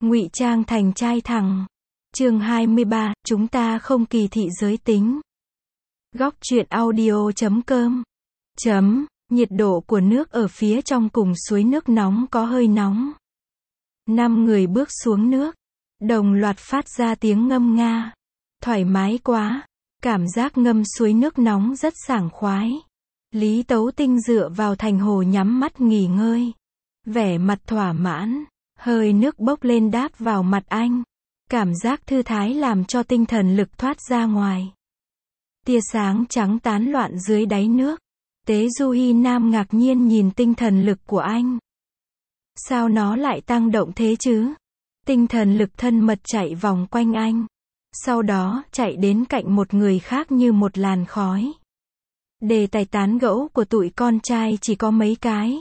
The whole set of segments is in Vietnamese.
Ngụy trang thành trai thẳng. Chương 23, chúng ta không kỳ thị giới tính. Góc truyện audio.com. Nhiệt độ của nước ở phía trong cùng suối nước nóng có hơi nóng. 5 người bước xuống nước, đồng loạt phát ra tiếng ngâm nga. Thoải mái quá, cảm giác ngâm suối nước nóng rất sảng khoái. Lý Tấu Tinh dựa vào thành hồ nhắm mắt nghỉ ngơi. Vẻ mặt thỏa mãn, hơi nước bốc lên đáp vào mặt anh. Cảm giác thư thái làm cho tinh thần lực thoát ra ngoài. Tia sáng trắng tán loạn dưới đáy nước. Tế Du Hi Nam ngạc nhiên nhìn tinh thần lực của anh. Sao nó lại tăng động thế chứ? Tinh thần lực thân mật chạy vòng quanh anh. Sau đó, chạy đến cạnh một người khác như một làn khói. Đề tài tán gẫu của tụi con trai chỉ có mấy cái.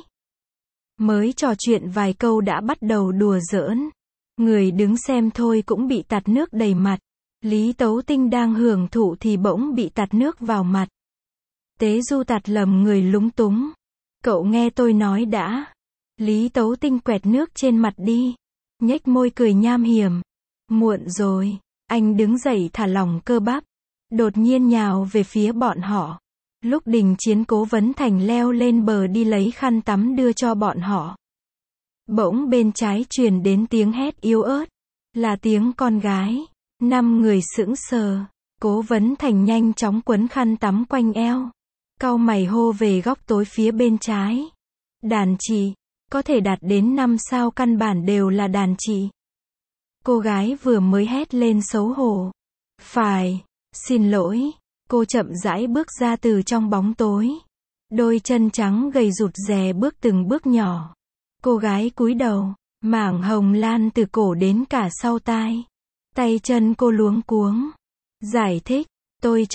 Mới trò chuyện vài câu đã bắt đầu đùa giỡn. Người đứng xem thôi cũng bị tạt nước đầy mặt. Lý Tấu Tinh đang hưởng thụ thì bỗng bị tạt nước vào mặt. Tế Du tạt lầm người lúng túng. Cậu nghe tôi nói đã. Lý Tấu Tinh quẹt nước trên mặt đi. Nhếch môi cười nham hiểm. Muộn rồi. Anh đứng dậy thả lỏng cơ bắp. Đột nhiên nhào về phía bọn họ. Lúc Đình Chiến Cố Vấn Thành leo lên bờ đi lấy khăn tắm đưa cho bọn họ. Bỗng bên trái truyền đến tiếng hét yếu ớt. Là tiếng con gái. 5 người sững sờ. Cố Vấn Thành nhanh chóng quấn khăn tắm quanh eo. Cau mày hô về góc tối phía bên trái. Đàn chị. Có thể đạt đến 5 sao căn bản đều là đàn chị. Cô gái vừa mới hét lên xấu hổ. Phải. Xin lỗi. Cô chậm rãi bước ra từ trong bóng tối. Đôi chân trắng gầy rụt rè bước từng bước nhỏ. Cô gái cúi đầu. Mảng hồng lan từ cổ đến cả sau tai. Tay chân cô luống cuống. Giải thích. Tôi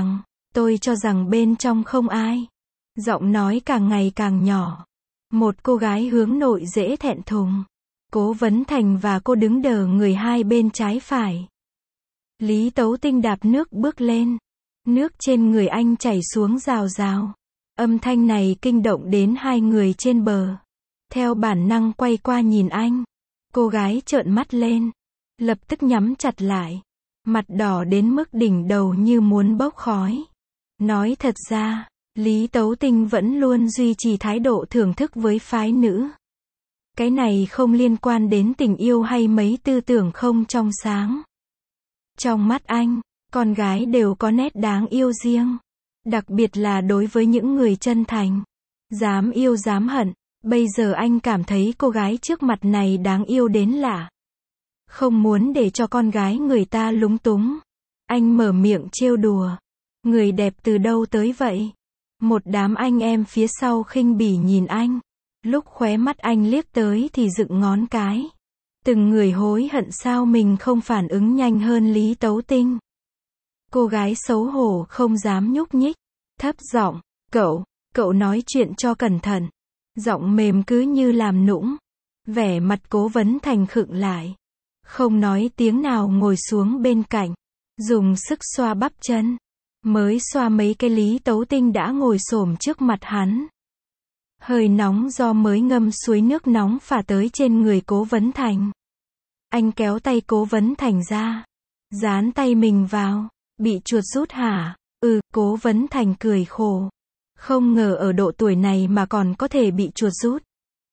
cho rằng bên trong không ai. Giọng nói càng ngày càng nhỏ. Một cô gái hướng nội dễ thẹn thùng. Cố Vấn Thành và cô đứng đờ người hai bên trái phải. Lý Tấu Tinh đạp nước bước lên. Nước trên người anh chảy xuống rào rào. Âm thanh này kinh động đến hai người trên bờ. Theo bản năng quay qua nhìn anh. Cô gái trợn mắt lên. Lập tức nhắm chặt lại. Mặt đỏ đến mức đỉnh đầu như muốn bốc khói. Nói thật ra, Lý Tấu Tinh vẫn luôn duy trì thái độ thưởng thức với phái nữ. Cái này không liên quan đến tình yêu hay mấy tư tưởng không trong sáng. Trong mắt anh, con gái đều có nét đáng yêu riêng. Đặc biệt là đối với những người chân thành. Dám yêu dám hận. Bây giờ anh cảm thấy cô gái trước mặt này đáng yêu đến lạ. Không muốn để cho con gái người ta lúng túng. Anh mở miệng trêu đùa. Người đẹp từ đâu tới vậy? Một đám anh em phía sau khinh bỉ nhìn anh. Lúc khóe mắt anh liếc tới thì dựng ngón cái. Từng người hối hận sao mình không phản ứng nhanh hơn Lý Tấu Tinh. Cô gái xấu hổ không dám nhúc nhích. Thấp giọng, cậu nói chuyện cho cẩn thận. Giọng mềm cứ như làm nũng. Vẻ mặt Cố Vấn Thành khựng lại. Không nói tiếng nào ngồi xuống bên cạnh. Dùng sức xoa bắp chân. Mới xoa mấy cái Lý Tấu Tinh đã ngồi xổm trước mặt hắn. Hơi nóng do mới ngâm suối nước nóng phả tới trên người Cố Vấn Thành. Anh kéo tay Cố Vấn Thành ra. Dán tay mình vào. Bị chuột rút hả? Cố Vấn Thành cười khổ. Không ngờ ở độ tuổi này mà còn có thể bị chuột rút.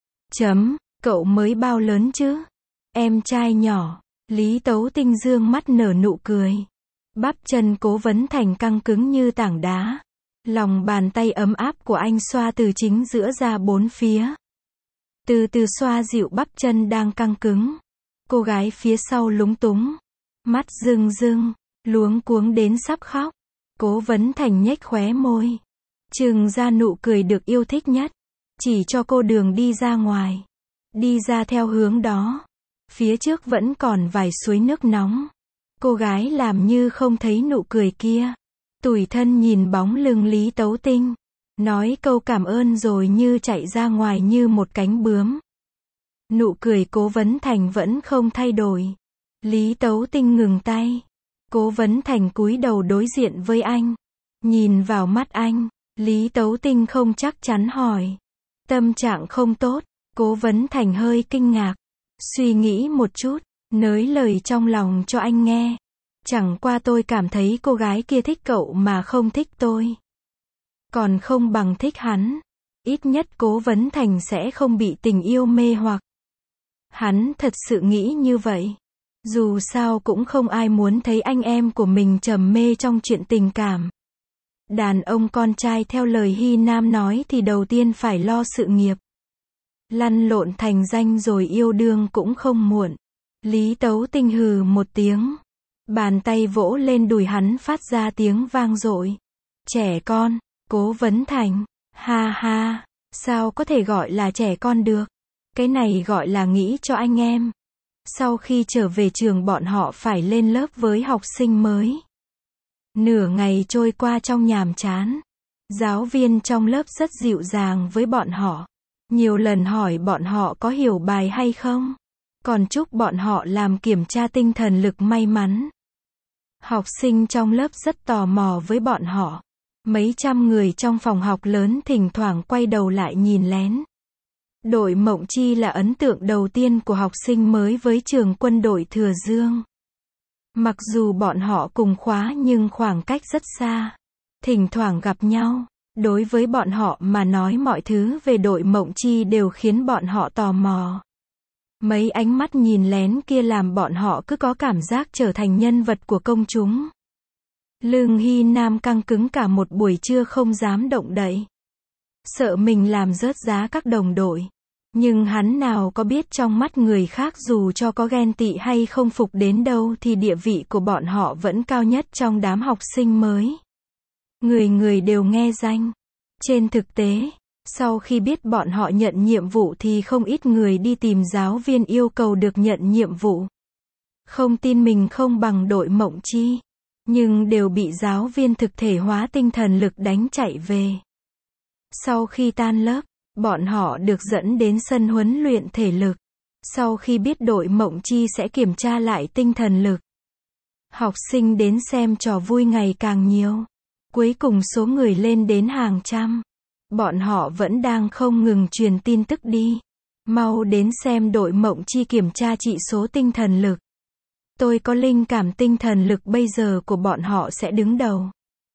Cậu mới bao lớn chứ? Em trai nhỏ. Lý Tấu Tinh dương mắt nở nụ cười. Bắp chân Cố Vấn Thành căng cứng như tảng đá. Lòng bàn tay ấm áp của anh xoa từ chính giữa ra bốn phía. Từ từ xoa dịu bắp chân đang căng cứng. Cô gái phía sau lúng túng. Mắt rưng rưng. Luống cuống đến sắp khóc. Cố Vấn Thành nhếch khóe môi. Trừng ra nụ cười được yêu thích nhất. Chỉ cho cô đường đi ra ngoài. Đi ra theo hướng đó. Phía trước vẫn còn vài suối nước nóng. Cô gái làm như không thấy nụ cười kia. Tủi thân nhìn bóng lưng Lý Tấu Tinh. Nói câu cảm ơn rồi như chạy ra ngoài như một cánh bướm. Nụ cười Cố Vấn Thành vẫn không thay đổi. Lý Tấu Tinh ngừng tay. Cố Vấn Thành cúi đầu đối diện với anh. Nhìn vào mắt anh. Lý Tấu Tinh không chắc chắn hỏi. Tâm trạng không tốt. Cố Vấn Thành hơi kinh ngạc. Suy nghĩ một chút. nới lời trong lòng cho anh nghe. Chẳng qua tôi cảm thấy cô gái kia thích cậu mà không thích tôi. Còn không bằng thích hắn. Ít nhất Cố Vấn Thành sẽ không bị tình yêu mê hoặc. Hắn thật sự nghĩ như vậy. Dù sao cũng không ai muốn thấy anh em của mình trầm mê trong chuyện tình cảm. Đàn ông con trai theo lời Hy Nam nói thì đầu tiên phải lo sự nghiệp. Lăn lộn thành danh rồi yêu đương cũng không muộn. Lý Tấu Tinh hừ một tiếng. Bàn tay vỗ lên đùi hắn phát ra tiếng vang dội. Trẻ con, Cố Vấn Thành. Ha ha, sao có thể gọi là trẻ con được? Cái này gọi là nghĩ cho anh em. Sau khi trở về trường bọn họ phải lên lớp với học sinh mới. Nửa ngày trôi qua trong nhàm chán. Giáo viên trong lớp rất dịu dàng với bọn họ. Nhiều lần hỏi bọn họ có hiểu bài hay không. Còn chúc bọn họ làm kiểm tra tinh thần lực may mắn. Học sinh trong lớp rất tò mò với bọn họ. Mấy trăm người trong phòng học lớn thỉnh thoảng quay đầu lại nhìn lén. Đội Mộng Chi là ấn tượng đầu tiên của học sinh mới với trường quân đội Thừa Dương. Mặc dù bọn họ cùng khóa nhưng khoảng cách rất xa. Thỉnh thoảng gặp nhau. Đối với bọn họ mà nói mọi thứ về đội Mộng Chi đều khiến bọn họ tò mò. Mấy ánh mắt nhìn lén kia làm bọn họ cứ có cảm giác trở thành nhân vật của công chúng. Lương Hy Nam căng cứng cả một buổi trưa không dám động đậy. Sợ mình làm rớt giá các đồng đội. Nhưng hắn nào có biết trong mắt người khác dù cho có ghen tị hay không phục đến đâu thì địa vị của bọn họ vẫn cao nhất trong đám học sinh mới. Người người đều nghe danh. Trên thực tế, sau khi biết bọn họ nhận nhiệm vụ thì không ít người đi tìm giáo viên yêu cầu được nhận nhiệm vụ. Không tin mình không bằng đội Mộng Chi. Nhưng đều bị giáo viên thực thể hóa tinh thần lực đánh chạy về. Sau khi tan lớp, bọn họ được dẫn đến sân huấn luyện thể lực. Sau khi biết đội Mộng Chi sẽ kiểm tra lại tinh thần lực. Học sinh đến xem trò vui ngày càng nhiều. Cuối cùng số người lên đến hàng trăm. Bọn họ vẫn đang không ngừng truyền tin tức đi. Mau đến xem đội Mộng Chi kiểm tra chỉ số tinh thần lực. Tôi có linh cảm tinh thần lực bây giờ của bọn họ sẽ đứng đầu.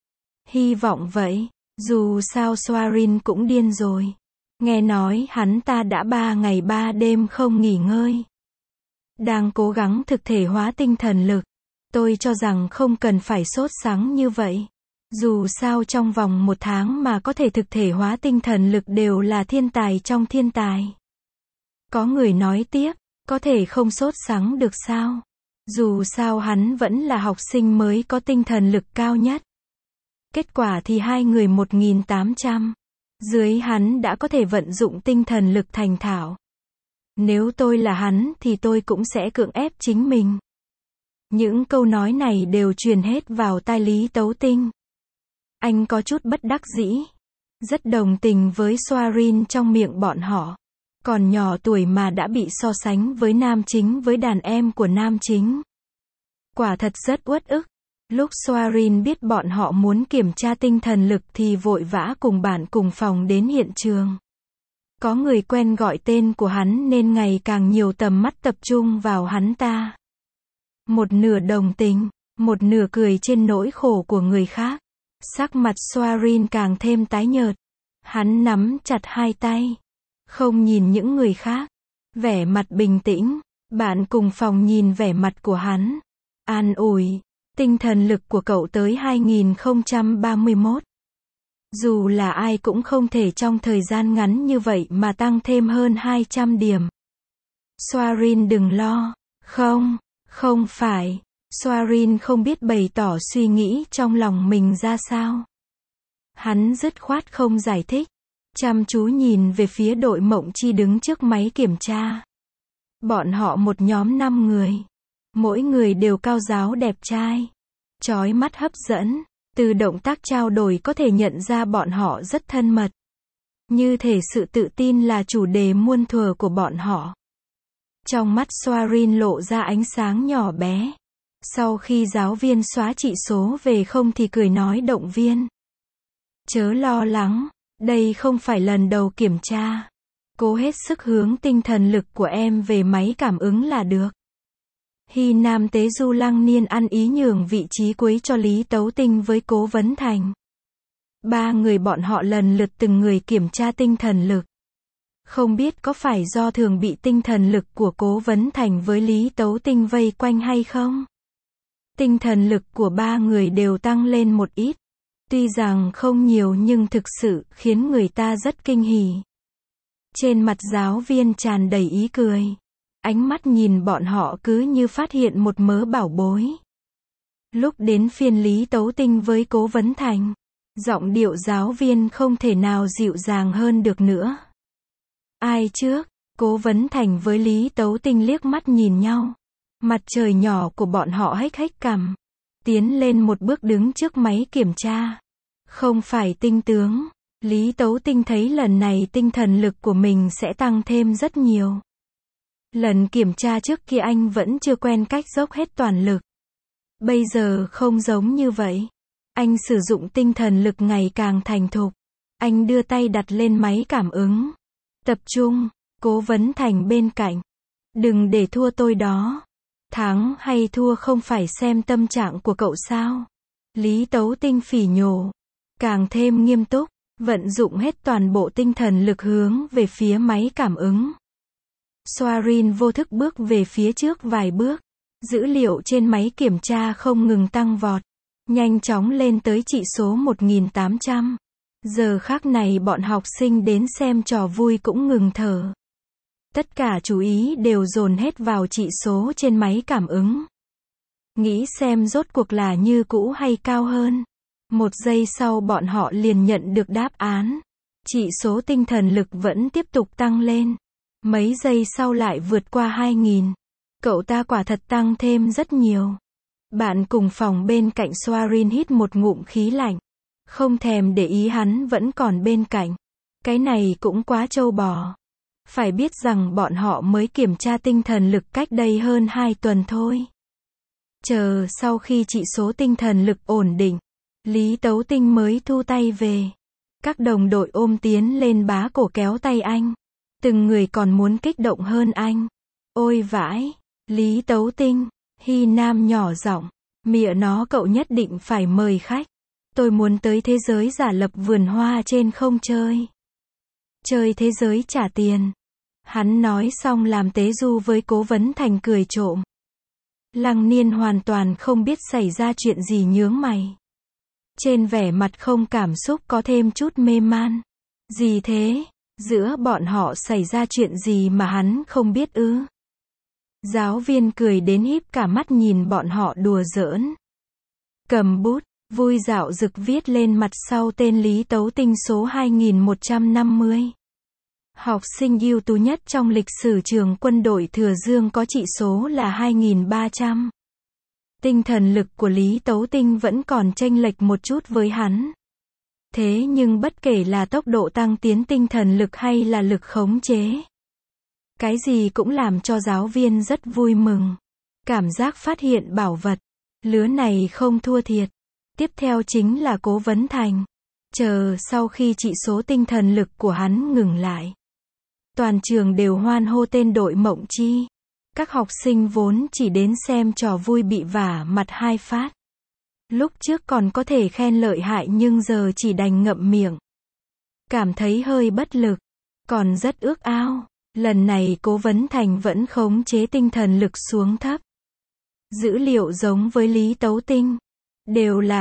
Hy vọng vậy. Dù sao Soarin cũng điên rồi. Nghe nói hắn ta đã 3 ngày 3 đêm không nghỉ ngơi. Đang cố gắng thực thể hóa tinh thần lực. Tôi cho rằng không cần phải sốt sắng như vậy. Dù sao trong vòng 1 tháng mà có thể thực thể hóa tinh thần lực đều là thiên tài trong thiên tài. Có người nói tiếp, có thể không sốt sắng được sao? Dù sao hắn vẫn là học sinh mới có tinh thần lực cao nhất. Kết quả thì hai người 1800. Dưới hắn đã có thể vận dụng tinh thần lực thành thạo. Nếu tôi là hắn thì tôi cũng sẽ cưỡng ép chính mình. Những câu nói này đều truyền hết vào tai Lý Tấu Tinh. Anh có chút bất đắc dĩ. Rất đồng tình với Soarin trong miệng bọn họ. Còn nhỏ tuổi mà đã bị so sánh với nam chính với đàn em của nam chính. Quả thật rất uất ức. Lúc Soarin biết bọn họ muốn kiểm tra tinh thần lực thì vội vã cùng bạn cùng phòng đến hiện trường. Có người quen gọi tên của hắn nên ngày càng nhiều tầm mắt tập trung vào hắn ta. Một nửa đồng tình, một nửa cười trên nỗi khổ của người khác. Sắc mặt Soarin càng thêm tái nhợt. Hắn nắm chặt hai tay. Không nhìn những người khác. Vẻ mặt bình tĩnh. Bạn cùng phòng nhìn vẻ mặt của hắn. An ủi. Tinh thần lực của cậu tới 2031. Dù là ai cũng không thể trong thời gian ngắn như vậy mà tăng thêm hơn 200 điểm. Soarin đừng lo. Không phải. Soarin không biết bày tỏ suy nghĩ trong lòng mình ra sao. Hắn dứt khoát không giải thích. Chăm chú nhìn về phía đội Mộng Chi đứng trước máy kiểm tra. Bọn họ một nhóm 5 người. Mỗi người đều cao ráo đẹp trai. Chói mắt hấp dẫn. Từ động tác trao đổi có thể nhận ra bọn họ rất thân mật. Như thể sự tự tin là chủ đề muôn thuở của bọn họ. Trong mắt Soarin lộ ra ánh sáng nhỏ bé. Sau khi giáo viên xóa chỉ số về không thì cười nói động viên. Chớ lo lắng, đây không phải lần đầu kiểm tra. Cố hết sức hướng tinh thần lực của em về máy cảm ứng là được. Hy Nam Tế Du Lăng Niên ăn ý nhường vị trí cuối cho Lý Tấu Tinh với Cố Vấn Thành. Ba người bọn họ lần lượt từng người kiểm tra tinh thần lực. Không biết có phải do thường bị tinh thần lực của Cố Vấn Thành với Lý Tấu Tinh vây quanh hay không? Tinh thần lực của ba người đều tăng lên một ít. Tuy rằng không nhiều nhưng thực sự khiến người ta rất kinh hỉ. Trên mặt giáo viên tràn đầy ý cười. Ánh mắt nhìn bọn họ cứ như phát hiện một mớ bảo bối. Lúc đến phiên Lý Tấu Tinh với Cố Vấn Thành, giọng điệu giáo viên không thể nào dịu dàng hơn được nữa. Ai trước? Cố Vấn Thành với Lý Tấu Tinh liếc mắt nhìn nhau. Mặt trời nhỏ của bọn họ hếch hếch cằm. Tiến lên một bước đứng trước máy kiểm tra. Không phải tinh tướng. Lý Tấu Tinh thấy lần này tinh thần lực của mình sẽ tăng thêm rất nhiều. Lần kiểm tra trước kia anh vẫn chưa quen cách dốc hết toàn lực. Bây giờ không giống như vậy. Anh sử dụng tinh thần lực ngày càng thành thục. Anh đưa tay đặt lên máy cảm ứng. Tập trung. Cố Vấn Thành bên cạnh. Đừng để thua tôi đó. Thắng hay thua không phải xem tâm trạng của cậu sao? Lý Tấu Tinh phỉ nhổ. Càng thêm nghiêm túc. Vận dụng hết toàn bộ tinh thần lực hướng về phía máy cảm ứng. Soarin vô thức bước về phía trước vài bước. Dữ liệu trên máy kiểm tra không ngừng tăng vọt. Nhanh chóng lên tới trị số 1800. Giờ khắc này bọn học sinh đến xem trò vui cũng ngừng thở. Tất cả chú ý đều dồn hết vào trị số trên máy cảm ứng. Nghĩ xem rốt cuộc là như cũ hay cao hơn. Một giây sau bọn họ liền nhận được đáp án. Trị số tinh thần lực vẫn tiếp tục tăng lên. Mấy giây sau lại vượt qua 2000. Cậu ta quả thật tăng thêm rất nhiều. Bạn cùng phòng bên cạnh Soarin hít một ngụm khí lạnh. Không thèm để ý hắn vẫn còn bên cạnh. Cái này cũng quá trâu bò. Phải biết rằng bọn họ mới kiểm tra tinh thần lực cách đây hơn 2 tuần thôi. Chờ sau khi trị số tinh thần lực ổn định, Lý Tấu Tinh mới thu tay về. Các đồng đội ôm tiến lên bá cổ kéo tay anh. Từng người còn muốn kích động hơn anh. Ôi vãi, Lý Tấu Tinh, Hy Nam nhỏ giọng, mịa nó cậu nhất định phải mời khách. Tôi muốn tới thế giới giả lập vườn hoa trên không chơi. Chơi thế giới trả tiền. Hắn nói xong làm Tế Du với Cố Vấn Thành cười trộm. Lăng Niên hoàn toàn không biết xảy ra chuyện gì nhướng mày. Trên vẻ mặt không cảm xúc có thêm chút mê man. Gì thế? Giữa bọn họ xảy ra chuyện gì mà hắn không biết ư? Giáo viên cười đến híp cả mắt nhìn bọn họ đùa giỡn. Cầm bút, vui dạo dực viết lên mặt sau tên Lý Tấu Tinh số 2150. Học sinh ưu tú nhất trong lịch sử trường quân đội Thừa Dương có trị số là 2300. Tinh thần lực của Lý Tấu Tinh vẫn còn chênh lệch một chút với hắn. Thế nhưng bất kể là tốc độ tăng tiến tinh thần lực hay là lực khống chế, cái gì cũng làm cho giáo viên rất vui mừng. Cảm giác phát hiện bảo vật. Lứa này không thua thiệt. Tiếp theo chính là Cố Vấn Thành. Chờ sau khi trị số tinh thần lực của hắn ngừng lại. Toàn trường đều hoan hô tên đội Mộng Chi. Các học sinh vốn chỉ đến xem trò vui bị vả mặt 2 phát. Lúc trước còn có thể khen lợi hại nhưng giờ chỉ đành ngậm miệng. Cảm thấy hơi bất lực. Còn rất ước ao. Lần này Cố Vấn Thành vẫn khống chế tinh thần lực xuống thấp. Dữ liệu giống với Lý Tấu Tinh. Đều là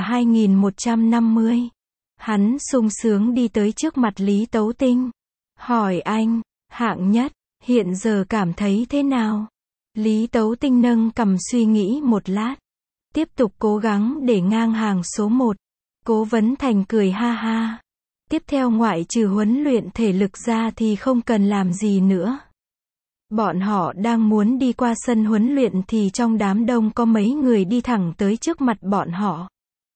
2150. Hắn sung sướng đi tới trước mặt Lý Tấu Tinh. Hỏi anh, hạng nhất, hiện giờ cảm thấy thế nào? Lý Tấu Tinh nâng cằm suy nghĩ một lát. Tiếp tục cố gắng để ngang hàng số 1. Cố Vấn Thành cười ha ha. Tiếp theo ngoại trừ huấn luyện thể lực ra thì không cần làm gì nữa. Bọn họ đang muốn đi qua sân huấn luyện thì trong đám đông có mấy người đi thẳng tới trước mặt bọn họ.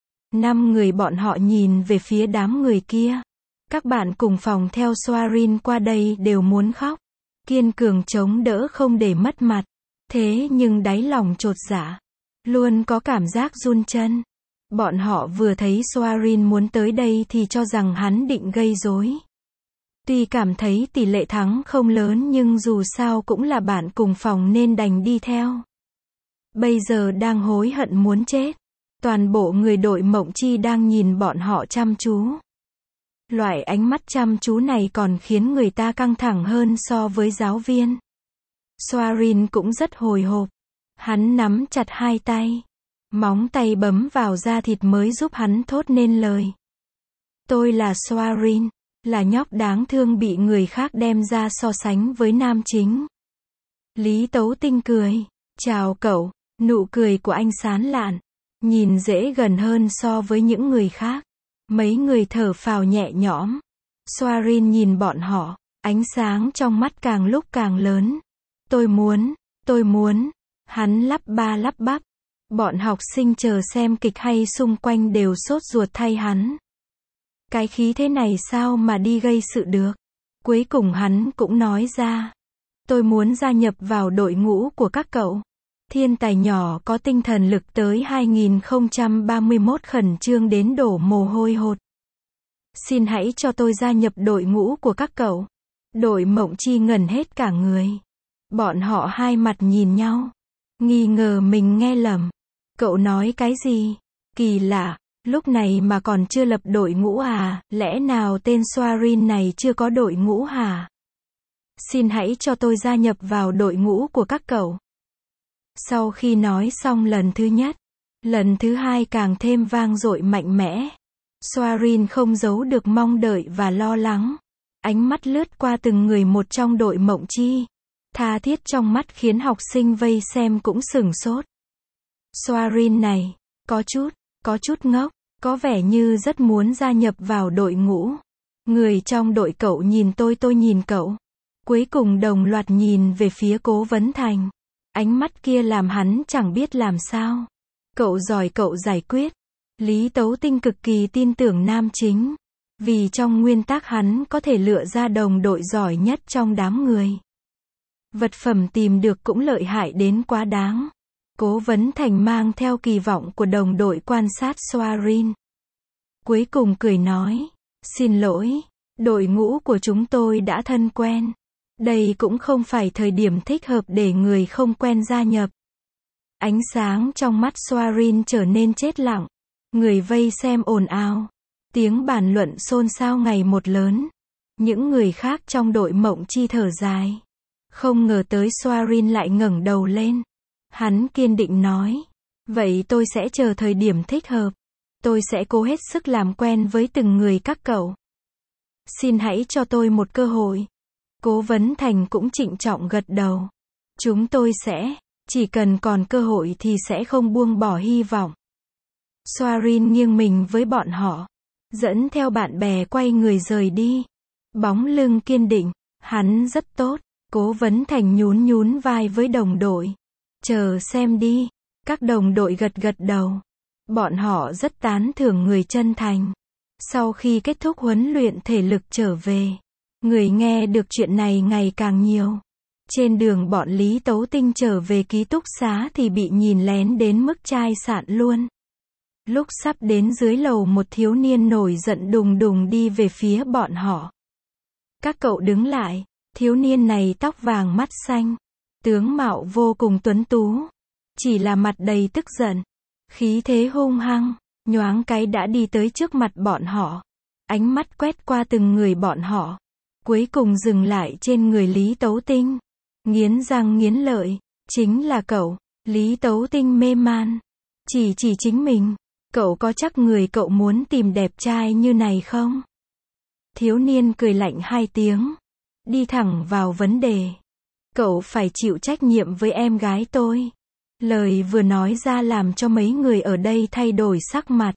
5 người bọn họ nhìn về phía đám người kia. Các bạn cùng phòng theo Soarin qua đây đều muốn khóc. Kiên cường chống đỡ không để mất mặt. Thế nhưng đáy lòng chột dạ. Luôn có cảm giác run chân. Bọn họ vừa thấy Soarin muốn tới đây thì cho rằng hắn định gây rối. Tuy cảm thấy tỷ lệ thắng không lớn nhưng dù sao cũng là bạn cùng phòng nên đành đi theo. bây giờ đang hối hận muốn chết. Toàn bộ người đội Mộng Chi đang nhìn bọn họ chăm chú. Loại ánh mắt chăm chú này còn khiến người ta căng thẳng hơn so với giáo viên. Soarin cũng rất hồi hộp. Hắn nắm chặt hai tay. Móng tay bấm vào da thịt mới giúp hắn thốt nên lời. Tôi là Soarin, là nhóc đáng thương bị người khác đem ra so sánh với nam chính. Lý Tấu Tinh cười. Chào cậu, nụ cười của anh sán lạn. Nhìn dễ gần hơn so với những người khác. Mấy người thở phào nhẹ nhõm. Soarin nhìn bọn họ, ánh sáng trong mắt càng lúc càng lớn. Tôi muốn. Hắn lắp ba lắp bắp. Bọn học sinh chờ xem kịch hay xung quanh đều sốt ruột thay hắn. Cái khí thế này sao mà đi gây sự được. Cuối cùng hắn cũng nói ra. Tôi muốn gia nhập vào đội ngũ của các cậu. Thiên tài nhỏ có tinh thần lực tới 2031 khẩn trương đến đổ mồ hôi hột. Xin hãy cho tôi gia nhập đội ngũ của các cậu. Đội Mộng Chi ngẩn hết cả người. Bọn họ hai mặt nhìn nhau. Nghi ngờ mình nghe lầm. Cậu nói cái gì? Kỳ lạ, lúc này mà còn chưa lập đội ngũ à? Lẽ nào tên Soarin này chưa có đội ngũ hả? Xin hãy cho tôi gia nhập vào đội ngũ của các cậu. Sau khi nói xong lần thứ nhất, lần thứ hai càng thêm vang dội mạnh mẽ. Soarin không giấu được mong đợi và lo lắng. Ánh mắt lướt qua từng người một trong đội Mộng Chi. Tha thiết trong mắt khiến học sinh vây xem cũng sửng sốt. Soarin này, có chút ngốc, có vẻ như rất muốn gia nhập vào đội ngũ. Người trong đội cậu nhìn tôi nhìn cậu. Cuối cùng đồng loạt nhìn về phía Cố Vấn Thành. Ánh mắt kia làm hắn chẳng biết làm sao. Cậu giỏi cậu giải quyết. Lý Tấu Tinh cực kỳ tin tưởng nam chính. Vì trong nguyên tắc hắn có thể lựa ra đồng đội giỏi nhất trong đám người. Vật phẩm tìm được cũng lợi hại đến quá đáng. Cố Vấn Thành mang theo kỳ vọng của đồng đội quan sát Soarin. Cuối cùng cười nói. Xin lỗi, đội ngũ của chúng tôi đã thân quen. Đây cũng không phải thời điểm thích hợp để người không quen gia nhập. Ánh sáng trong mắt Soarin trở nên chết lặng. Người vây xem ồn ào. Tiếng bàn luận xôn xao ngày một lớn. Những người khác trong đội Mộng Chi thở dài. Không ngờ tới Soarin lại ngẩng đầu lên. Hắn kiên định nói. Vậy tôi sẽ chờ thời điểm thích hợp. Tôi sẽ cố hết sức làm quen với từng người các cậu. Xin hãy cho tôi một cơ hội. Cố Vấn Thành cũng trịnh trọng gật đầu. Chúng tôi sẽ, chỉ cần còn cơ hội thì sẽ không buông bỏ hy vọng. Soarin nghiêng mình với bọn họ. Dẫn theo bạn bè quay người rời đi. Bóng lưng kiên định. Hắn rất tốt. Cố Vấn Thành nhún vai với đồng đội. Chờ xem đi. Các đồng đội gật đầu. Bọn họ rất tán thưởng người chân thành. Sau khi kết thúc huấn luyện thể lực trở về, người nghe được chuyện này ngày càng nhiều. Trên đường bọn Lý Tấu Tinh trở về ký túc xá thì bị nhìn lén đến mức chai sạn luôn. Lúc sắp đến dưới lầu một thiếu niên nổi giận đùng đùng đi về phía bọn họ. Các cậu đứng lại. Thiếu niên này tóc vàng mắt xanh. Tướng mạo vô cùng tuấn tú. Chỉ là mặt đầy tức giận. Khí thế hung hăng. Nhoáng cái đã đi tới trước mặt bọn họ. Ánh mắt quét qua từng người bọn họ. Cuối cùng dừng lại trên người Lý Tấu Tinh. Nghiến răng nghiến lợi. Chính là cậu. Lý Tấu Tinh mê man. Chỉ chính mình. Cậu có chắc người cậu muốn tìm đẹp trai như này không? Thiếu niên cười lạnh hai tiếng. Đi thẳng vào vấn đề. Cậu phải chịu trách nhiệm với em gái tôi. Lời vừa nói ra làm cho mấy người ở đây thay đổi sắc mặt.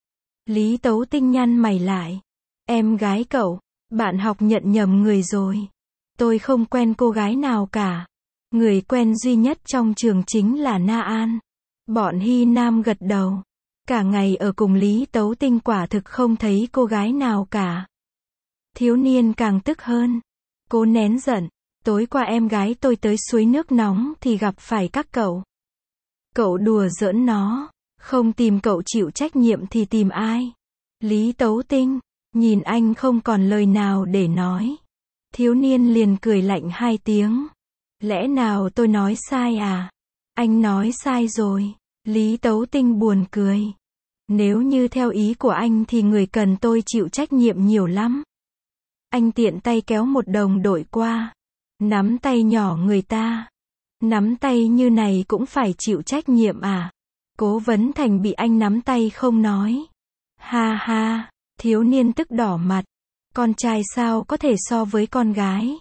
Lý Tấu Tinh nhăn mày lại. Em gái cậu, bạn học nhận nhầm người rồi. Tôi không quen cô gái nào cả. Người quen duy nhất trong trường chính là Na An. Bọn Hy Nam gật đầu. Cả ngày ở cùng Lý Tấu Tinh quả thực không thấy cô gái nào cả. Thiếu niên càng tức hơn. Cố nén giận. Tối qua em gái tôi tới suối nước nóng thì gặp phải các cậu. Cậu đùa giỡn nó. Không tìm cậu chịu trách nhiệm thì tìm ai? Lý Tấu Tinh. Nhìn anh không còn lời nào để nói. Thiếu niên liền cười lạnh hai tiếng. Lẽ nào tôi nói sai à? Anh nói sai rồi. Lý Tấu Tinh buồn cười. Nếu như theo ý của anh thì người cần tôi chịu trách nhiệm nhiều lắm. Anh tiện tay kéo một đồng đội qua. Nắm tay nhỏ người ta. Nắm tay như này cũng phải chịu trách nhiệm à? Cố Vấn Thành bị anh nắm tay không nói. Ha ha, thiếu niên tức đỏ mặt. Con trai sao có thể so với con gái?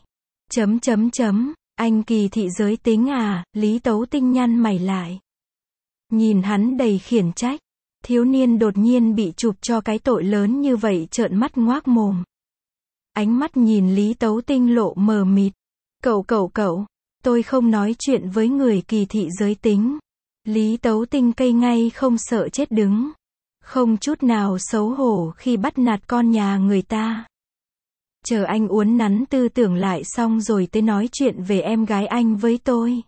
Anh kỳ thị giới tính à? Lý Tấu Tinh nhăn mày lại. Nhìn hắn đầy khiển trách. Thiếu niên đột nhiên bị chụp cho cái tội lớn như vậy trợn mắt ngoác mồm. Ánh mắt nhìn Lý Tấu Tinh lộ mờ mịt. Cậu, tôi không nói chuyện với người kỳ thị giới tính. Lý Tấu Tinh cây ngay không sợ chết đứng. Không chút nào xấu hổ khi bắt nạt con nhà người ta. Chờ anh uốn nắn tư tưởng lại xong rồi tới nói chuyện về em gái anh với tôi.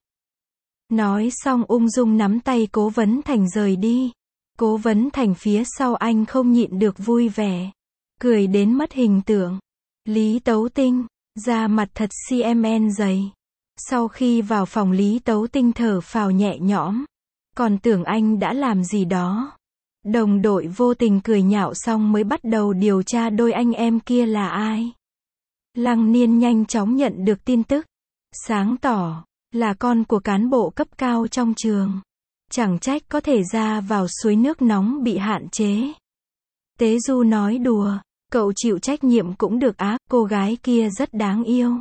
Nói xong ung dung nắm tay Cố Vấn Thành rời đi. Cố Vấn Thành phía sau anh không nhịn được vui vẻ. Cười đến mất hình tượng. Lý Tấu Tinh, da mặt thật CMN dày. Sau khi vào phòng Lý Tấu Tinh thở phào nhẹ nhõm. Còn tưởng anh đã làm gì đó. Đồng đội vô tình cười nhạo xong mới bắt đầu điều tra đôi anh em kia là ai. Lăng Niên nhanh chóng nhận được tin tức. Sáng tỏ, là con của cán bộ cấp cao trong trường. Chẳng trách có thể ra vào suối nước nóng bị hạn chế. Tế Du nói đùa, cậu chịu trách nhiệm cũng được á, cô gái kia rất đáng yêu.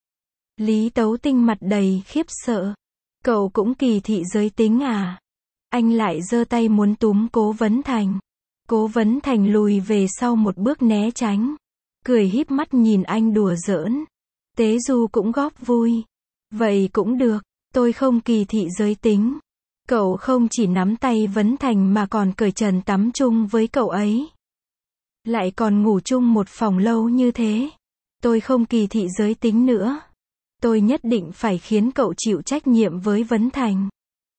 Lý Tấu Tinh mặt đầy khiếp sợ. Cậu cũng kỳ thị giới tính à? Anh lại giơ tay muốn túm Cố Vấn Thành. Cố Vấn Thành lùi về sau một bước né tránh. Cười híp mắt nhìn anh đùa giỡn. Tế Du cũng góp vui. Vậy cũng được, tôi không kỳ thị giới tính. Cậu không chỉ nắm tay Vấn Thành mà còn cởi trần tắm chung với cậu ấy. Lại còn ngủ chung một phòng lâu như thế. Tôi không kỳ thị giới tính nữa. Tôi nhất định phải khiến cậu chịu trách nhiệm với Vấn Thành.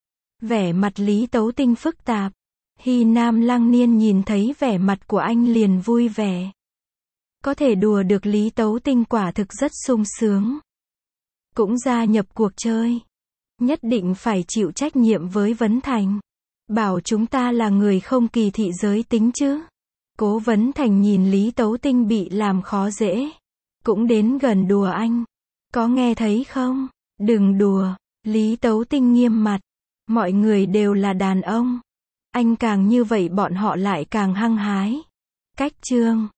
Vẻ mặt Lý Tấu Tinh phức tạp. Hy Nam Lăng Niên nhìn thấy vẻ mặt của anh liền vui vẻ. Có thể đùa được Lý Tấu Tinh quả thực rất sung sướng. Cũng gia nhập cuộc chơi. Nhất định phải chịu trách nhiệm với Vấn Thành. Bảo chúng ta là người không kỳ thị giới tính chứ. Cố Vấn Thành nhìn Lý Tấu Tinh bị làm khó dễ. Cũng đến gần đùa anh. Có nghe thấy không? Đừng đùa. Lý Tấu Tinh nghiêm mặt. Mọi người đều là đàn ông. Anh càng như vậy bọn họ lại càng hăng hái. Cách chương